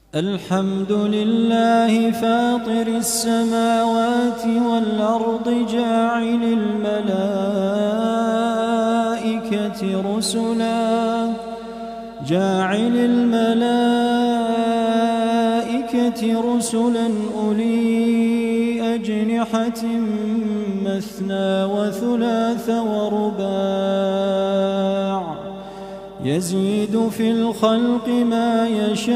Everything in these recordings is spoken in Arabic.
الحمد لله فاطر السماوات والأرض جاعل الملائكة رسلا أولي أجنحة مثنى وثلاث ورباع يزيد في الخلق ما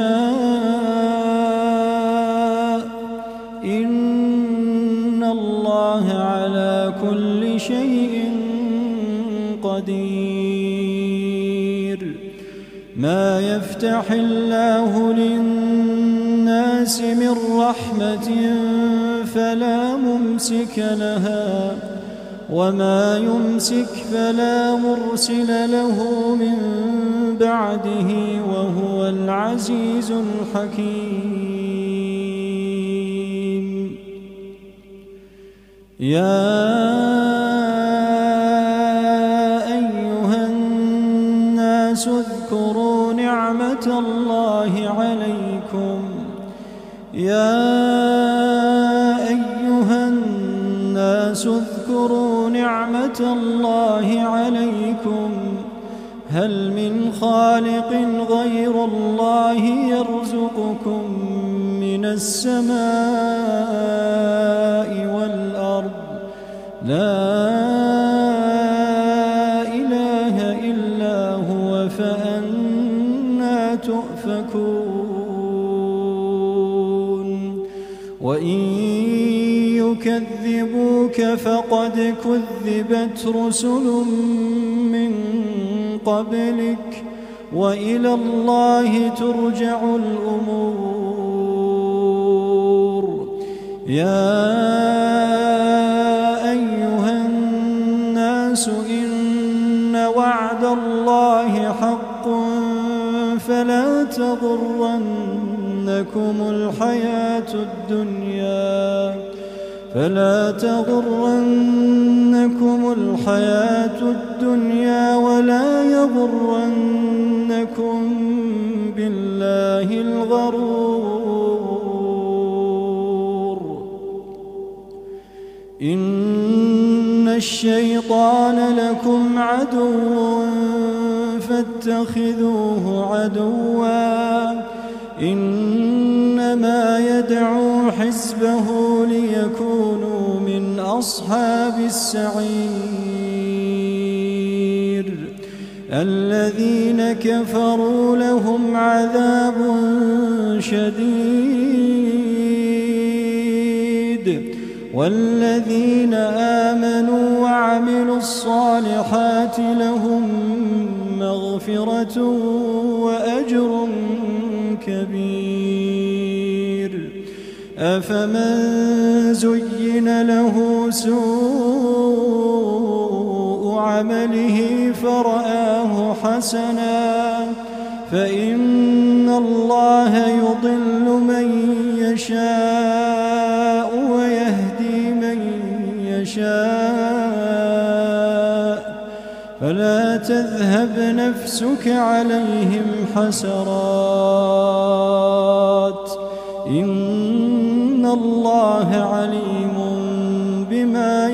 يشاء إن الله على كل شيء قدير. ما يفتح الله للناس من رحمة فلا ممسك لها وما يمسك فلا مرسل له من بعده وهو العزيز الحكيم. يا أيها الناس اذكروا نعمة الله عليكم اذكروا نعمة الله عليكم هل من خالق غير الله يرزقكم من السماء والأرض لا إله إلا هو فأنى تؤفكون. وإن يكذبوك فقد كذبت رسل من قبلك وإلى الله ترجع الأمور. يا أيها الناس إن وعد الله حق فلا تغرنكم الحياة الدنيا ولا يغرنكم بالله الغرور. إن الشيطان لكم عدو فاتخذوه عدوا إنما يدعو حزبه ليكونوا من أصحاب السعير. الذين كفروا لهم عذاب شديد والذين آمنوا وعملوا الصالحات لهم مغفرة وأجر كبير. أفمن زين له سوء عمله فرآه حسنا فإن الله يضل من يشاء ويهدي من يشاء فلا تذهب نفسك عليهم حسرات إن الله عليم بما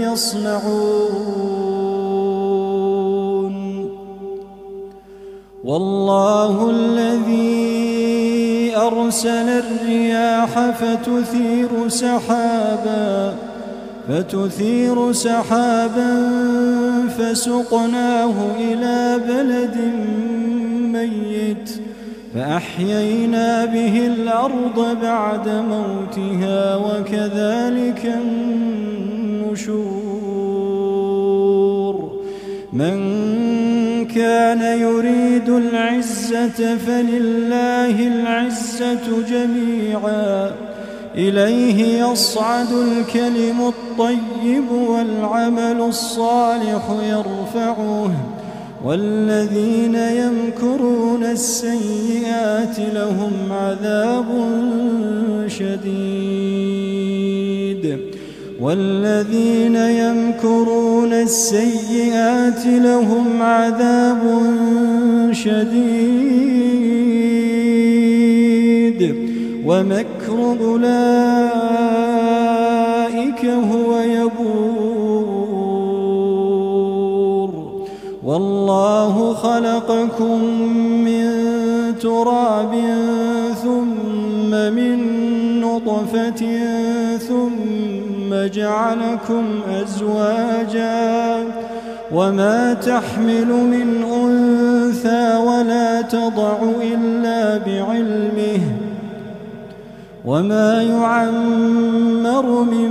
يصنعون. والله الذي أرسل الرياح فتثير سحابا فسقناه إلى بلد ميت فأحيينا به الأرض بعد موتها وكذلك النشور. من كان يريد العزة فلله العزة جميعا إليه يصعد الكلم الطيب والعمل الصالح يرفعه والذين يمكرون السيئات لهم عذاب شديد والذين يمكرون السيئات لهم عذاب شديد ومكر أولئك هو يبور. والله خلقكم من تراب ثم من نطفة ثم جعلكم أزواجا وما تحمل من أنثى ولا تضع إلا بعلمه وما يعمر من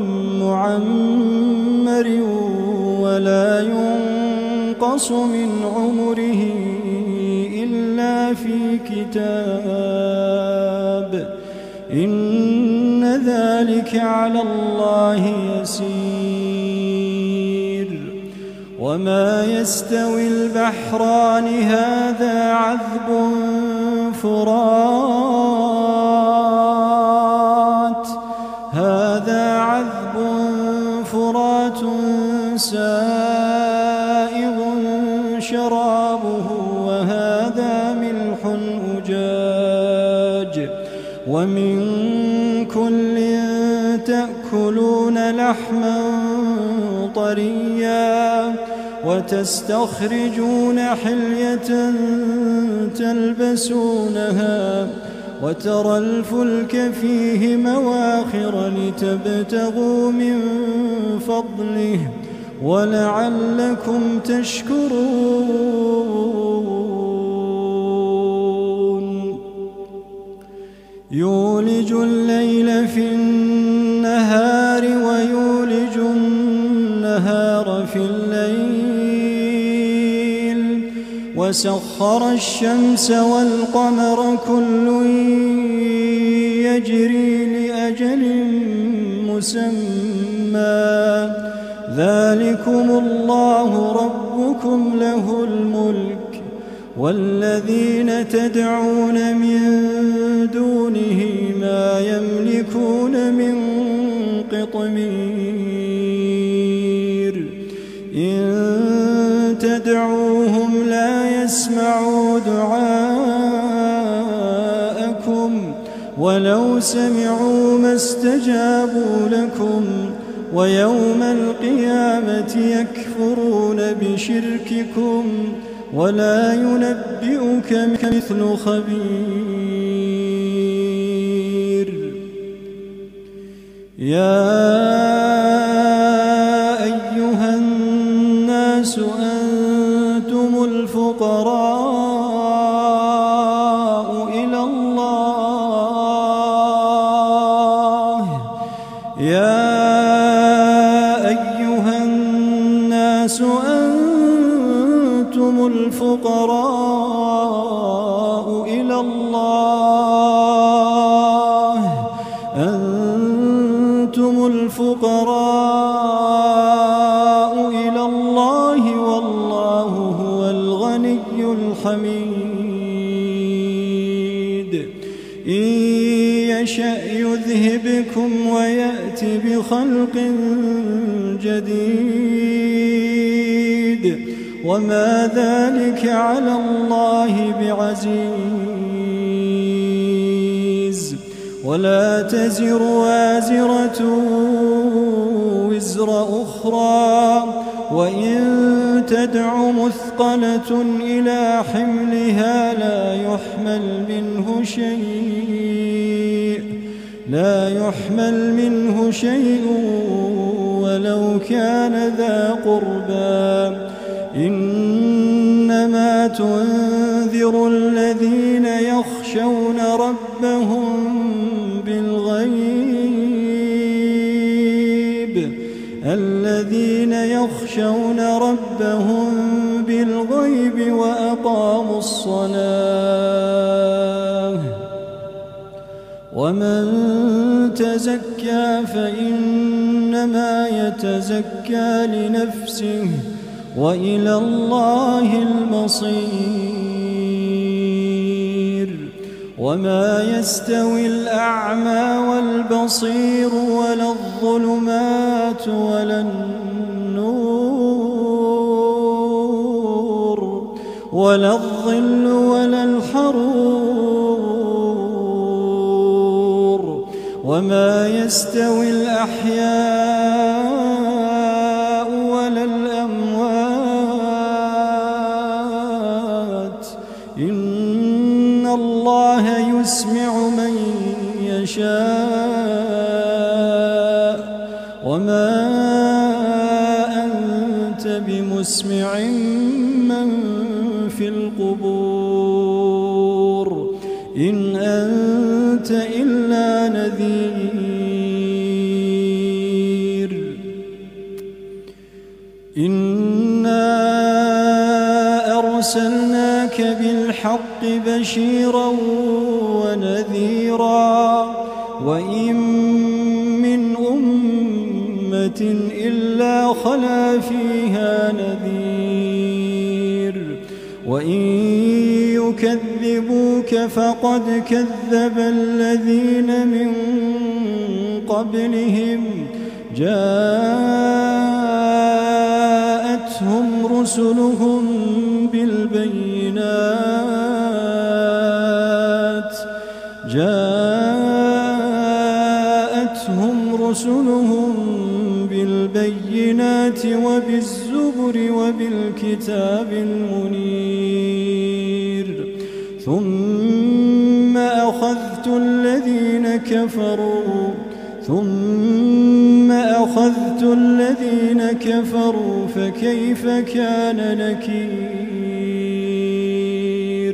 معمر ولا ينقص من عمره إلا في كتاب إن ذلك على الله يسير. وما يستوي البحران هذا عذب فرات سائغ شرابه وهذا ملح أجاج ومن كل تأكلون لحما طريا وتستخرجون حلية تلبسونها وترى الفلك فيه مواخر لتبتغوا من فضله ولعلكم تشكرون. يولج الليل في النهار ويولج النهار في الليل وسخر الشمس والقمر كل يجري لأجل مسمى ذلكم الله ربكم له الملك والذين تدعون من دونه ما يملكون من قطمير إن تدعوهم لا يسمعوا دعاءكم ولو سمعوا ما استجابوا لكم ويوم القيامة يكفرون بشرككم ولا ينبئك مثل خبير. يا أيها الناس أنتم الفقراء إلى الله. يا أيها الناس أنتم الفقراء إلى الله. أنتم الفقراء إلى الله والله هو الغني الحميد. إن يشأ يذهبكم ويأت بخلق جديد وما ذلك على الله بعزيز. ولا تزر وازرة وزر أخرى وإن تدع مثقلة إلى حملها لا يحمل منه شيء ولو كان ذا قربى. إنما تنذر الذين يخشون ربهم بالغيب وأقاموا الصلاة. ومن تزكى فإنما يتزكى لنفسه وإلى الله المصير. وما يستوي الأعمى والبصير ولا الظلمات ولا النور ولا الظل ولا الحرور وما يستوي الأحياء ولا الأموات إن الله يسمع من يشاء وما أنت بمسمع من في القبور إن أنت إلا نذير إنا أرسلناك بالحق بشيرا ونذيرا وإن من أمة إلا خلا فيها نذير وإن يكذبوك فقد كذب الذين من قبلهم جاءتهم رسلهم بالبينات وبالزبر وبالكتاب المنير ثم أخذت الذين كفروا فكيف كان نكير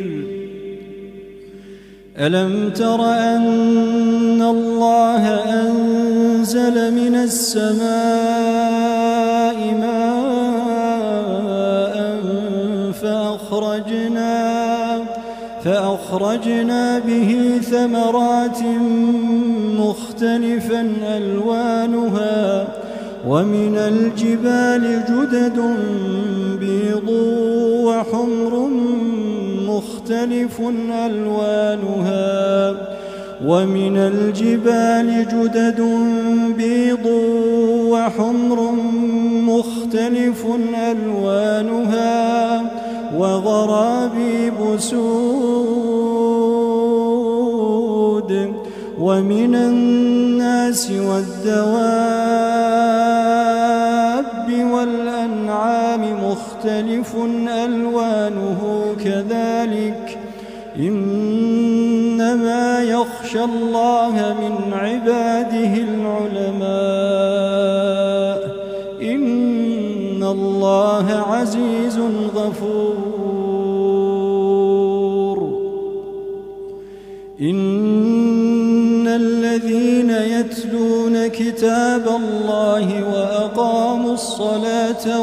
ألم تر أن الله أنزل من السماء ماء فأخرجنا به ثمرات مختلفا ألوانها ومن الجبال جدد بيض وحمر مختلف ألوانها ومن الجبال جدد بيض وحمر مختلف ألوانها وغرابيب سود ومن الناس والدواب والأنعام مختلف ألوانه كذلك إنما يخشى الله من عباده العلماء إن الله عزيز غفور إن الذين يتلون كتاب الله وأقاموا الصلاة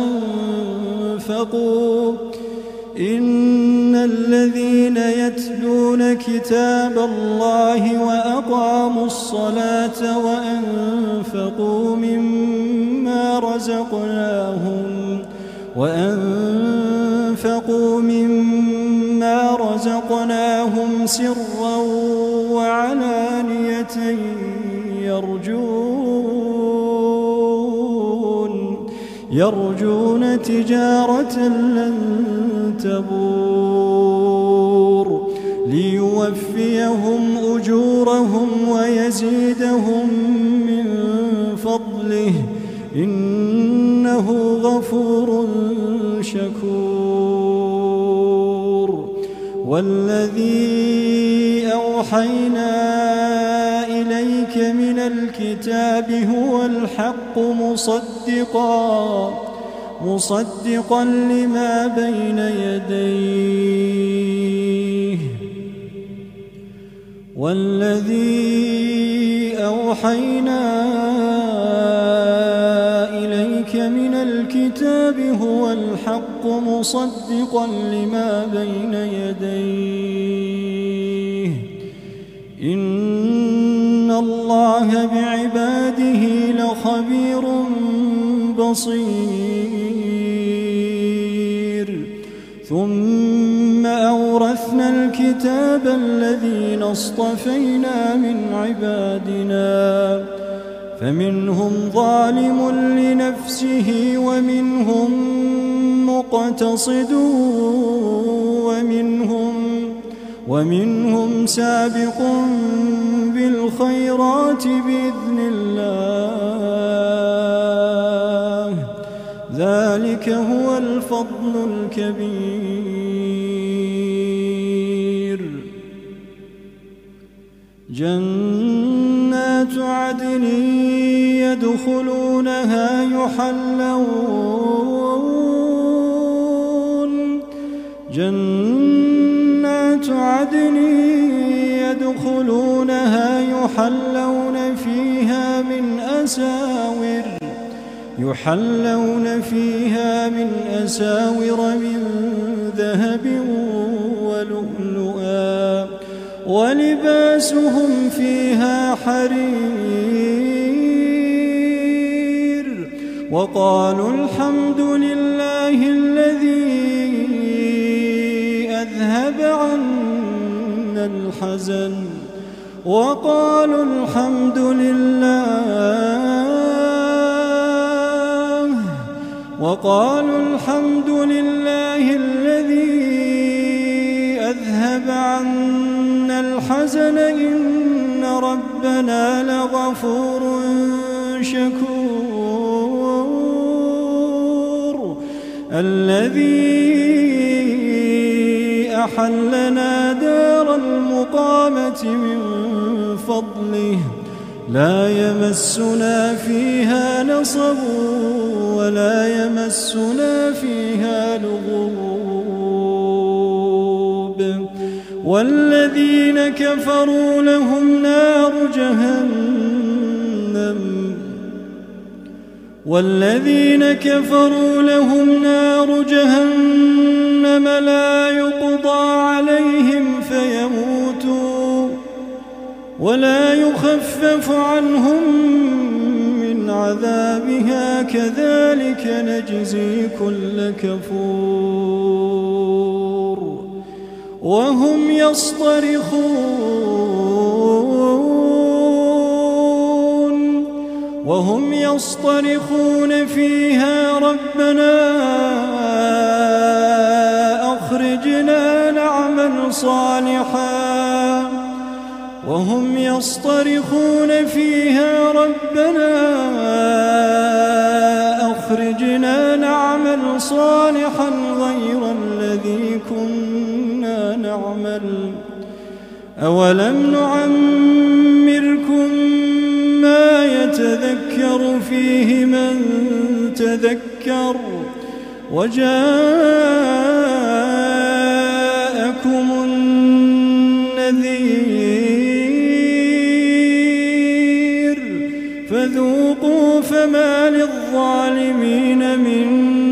وأنفقوا مما رزقناهم سرا وعلانية يرجون تجارة لن تبور ليوفيهم أجورهم ويزيدهم من فضله إنه غفور شكور والذي أوحينا إليك من الكتاب هو الحق مصدقا لما بين يديه والذي أوحينا إليك من الكتاب هو الحق مصدقا لما بين يديه إن الله بعباده لخبير بصير ثم أورثنا الكتاب الذين اصطفينا من عبادنا فمنهم ظالم لنفسه ومنهم مقتصد ومنهم سابق بالخيرات الخيرات بإذن الله، ذلك هو الفضل الكبير. جنات عدن يدخلونها يحلون فيها من أساور من ذهب ولؤلؤا ولباسهم فيها حرير. وقالوا الحمد لله الذي أذهب عنا الحزن وقالوا الحمد لله الذي أذهب عنا الحزن إن ربنا لغفور شكور. الذي أحلنا دار المقامة من فضله لا يمسنا فيها نصب ولا يمسنا فيها لغوب. والذين كفروا لهم نار جهنم لا يقضى عليهم فيموتوا ولا يخفف عنهم من عذابها كذلك نجزي كل كفور. وهم يصطرخون فيها ربنا أخرجنا نعمل صالحا غير الذي كنا نعمل أولم نعمركم ما يتذكر فيه من تذكر وجاءكم النذير فذوقوا فما للظالمين من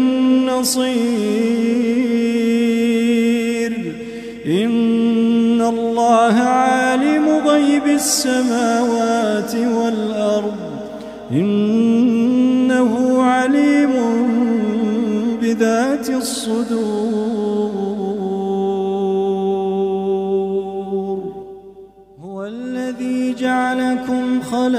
نصير. إن الله عالم غيب السماوات والأرض إنه عليم بذات الصدور. هو الذي جعلكم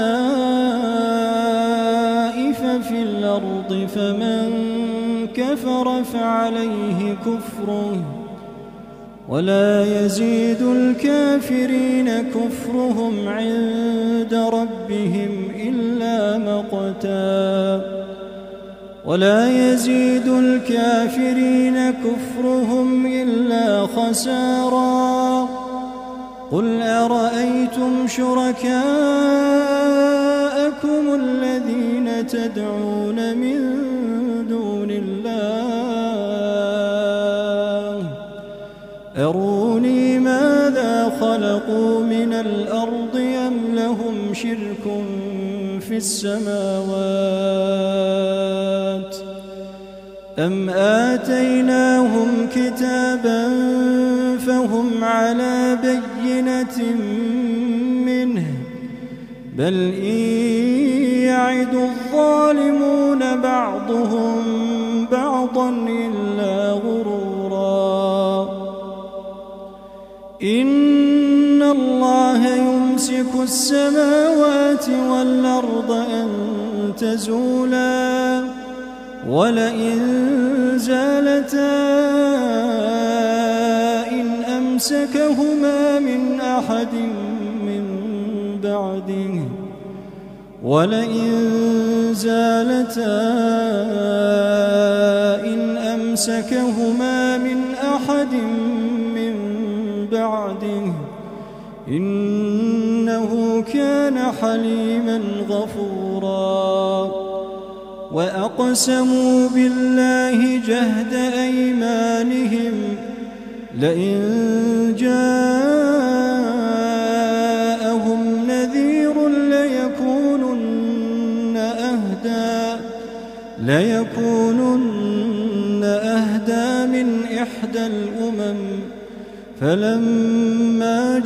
خلائف في الأرض فمن كفر فعليه كفره ولا يزيد الكافرين كفرهم عند ربهم إلا مقتا ولا يزيد الكافرين كفرهم إلا خسارا. قل أرأيتم شركاءكم الذين تدعون من دون الله أروني ماذا خلقوا من الأرض أم لهم شرك في السماوات أم آتيناهم كتابا فهم على بينة منه بل إن يعد الظالمون بعضهم بعضا إلا غرورا. إن الله يمسك السماوات والأرض أن تزولا ولئن زالتا إن أمسكهما من أحد من بعده ولئن زالتا إن أمسكهما من أحد من بعده إنه كان حليما غفورا وأقسموا بالله جهد أيمانهم لئن جاءهم نذير ليكونن أهدى من إحدى الأمم فلما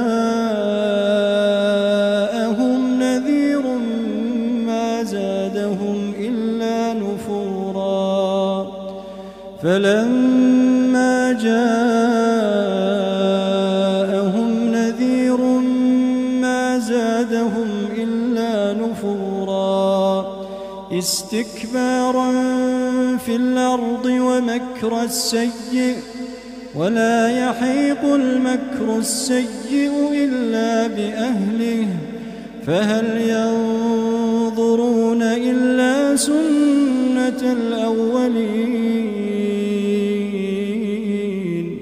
جاءهم نذير ما زادهم إلا نفورا استكبارا في الأرض ومكر السيء ولا يحيق المكر السيء إلا بأهله فهل ينظرون إلا سنة الأولين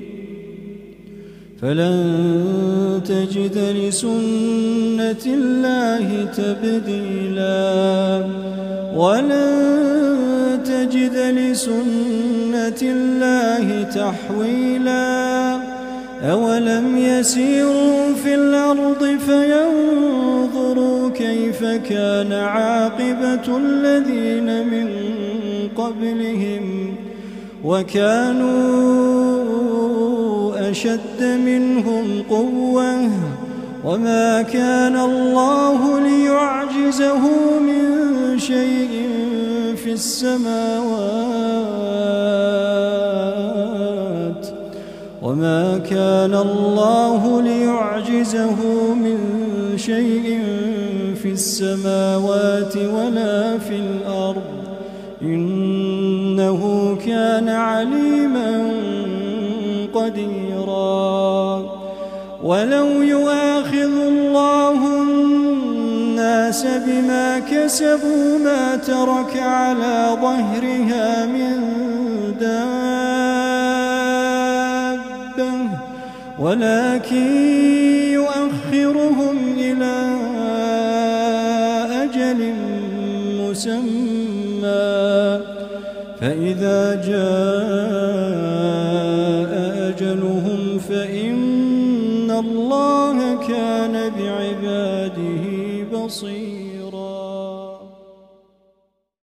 فلن تجد لسنة الله تبديلا ولن تجد لسنة الله تحويلا أولم يسيروا في الأرض فينظروا كيف كان عاقبة الذين من قبلهم وكانوا أشد منهم قوة وما كان الله ليعجزه من شيء في السماوات وما كان الله ليعجزه من شيء في السماوات ولا في الأرض إنه كان عليما قديرا ولو يؤاخذ الله الناس بما كسبوا ما ترك على ظهرها من دابة ولكن يؤخرهم إلى أجل مسمى فإذا جاء أجلهم فإن الله كان بعباده بصيرا